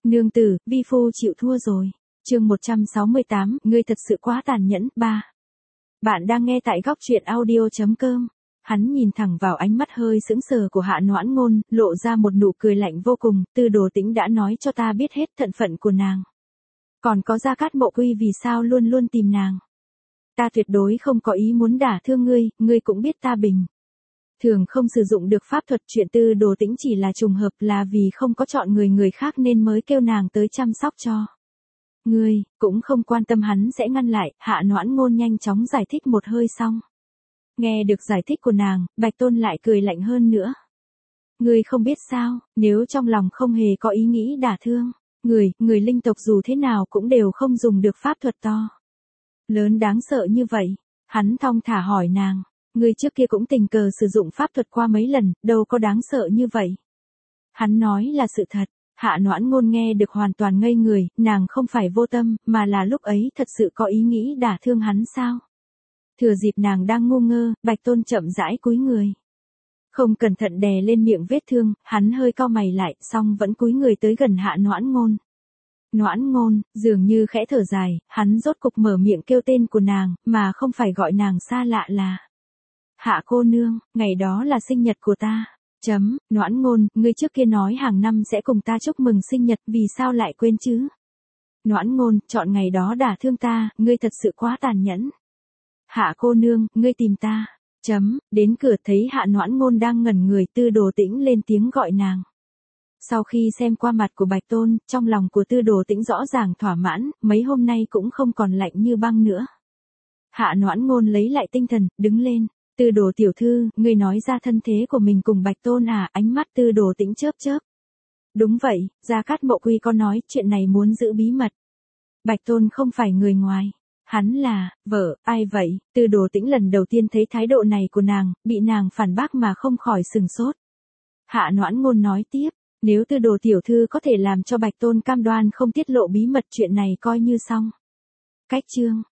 Nương tử, vi phu chịu thua rồi. Chương 168, ngươi thật sự quá tàn nhẫn. 3. Bạn đang nghe tại góc truyện audio.com. Hắn nhìn thẳng vào ánh mắt hơi sững sờ của Hạ Noãn Ngôn, lộ ra một nụ cười lạnh vô cùng. Tư Đồ Tĩnh đã nói cho ta biết hết thân phận của nàng. Còn có Gia Cát Mộ Quy vì sao luôn luôn tìm nàng. Ta tuyệt đối không có ý muốn đả thương ngươi cũng biết ta bình thường không sử dụng được pháp thuật. Chuyện Tư Đồ Tĩnh chỉ là trùng hợp, là vì không có chọn người khác nên mới kêu nàng tới chăm sóc cho. Ngươi cũng không quan tâm hắn sẽ ngăn lại. Hạ Noãn Ngôn nhanh chóng giải thích một hơi xong. Nghe được giải thích của nàng, Bạch Tôn lại cười lạnh hơn nữa. Ngươi không biết sao, nếu trong lòng không hề có ý nghĩ đả thương, người linh tộc dù thế nào cũng đều không dùng được pháp thuật to lớn đáng sợ như vậy. Hắn thong thả hỏi nàng, ngươi trước kia cũng tình cờ sử dụng pháp thuật qua mấy lần, đâu có đáng sợ như vậy. Hắn nói là sự thật. Hạ Noãn Ngôn nghe được hoàn toàn ngây người, nàng không phải vô tâm, mà là lúc ấy thật sự có ý nghĩ đả thương hắn sao. Thừa dịp nàng đang ngu ngơ, Bạch Tôn chậm rãi cúi người. Không cẩn thận đè lên miệng vết thương, hắn hơi cau mày lại, song vẫn cúi người tới gần Hạ Noãn Ngôn. Noãn Ngôn, dường như khẽ thở dài, hắn rốt cục mở miệng kêu tên của nàng, mà không phải gọi nàng xa lạ là Hạ cô nương, ngày đó là sinh nhật của ta. Noãn Ngôn, ngươi trước kia nói hàng năm sẽ cùng ta chúc mừng sinh nhật, vì sao lại quên chứ? Noãn Ngôn, chọn ngày đó đả thương ta, ngươi thật sự quá tàn nhẫn. Hạ cô nương, ngươi tìm ta. Đến cửa thấy Hạ Noãn Ngôn đang ngẩn người, Tư Đồ Tĩnh lên tiếng gọi nàng. Sau khi xem qua mặt của Bạch Tôn, trong lòng của Tư Đồ Tĩnh rõ ràng thỏa mãn, mấy hôm nay cũng không còn lạnh như băng nữa. Hạ Noãn Ngôn lấy lại tinh thần, đứng lên. Tư Đồ tiểu thư, ngươi nói ra thân thế của mình cùng Bạch Tôn à? Ánh mắt Tư Đồ Tĩnh chớp chớp. Đúng vậy, Gia Cát Mộ Quy có nói chuyện này muốn giữ bí mật. Bạch Tôn không phải người ngoài. Hắn là vợ, ai vậy? Tư Đồ Tĩnh lần đầu tiên thấy thái độ này của nàng, bị nàng phản bác mà không khỏi sừng sốt. Hạ Noãn Ngôn nói tiếp, nếu Tư Đồ tiểu thư có thể làm cho Bạch Tôn cam đoan không tiết lộ bí mật, chuyện này coi như xong. Cách chương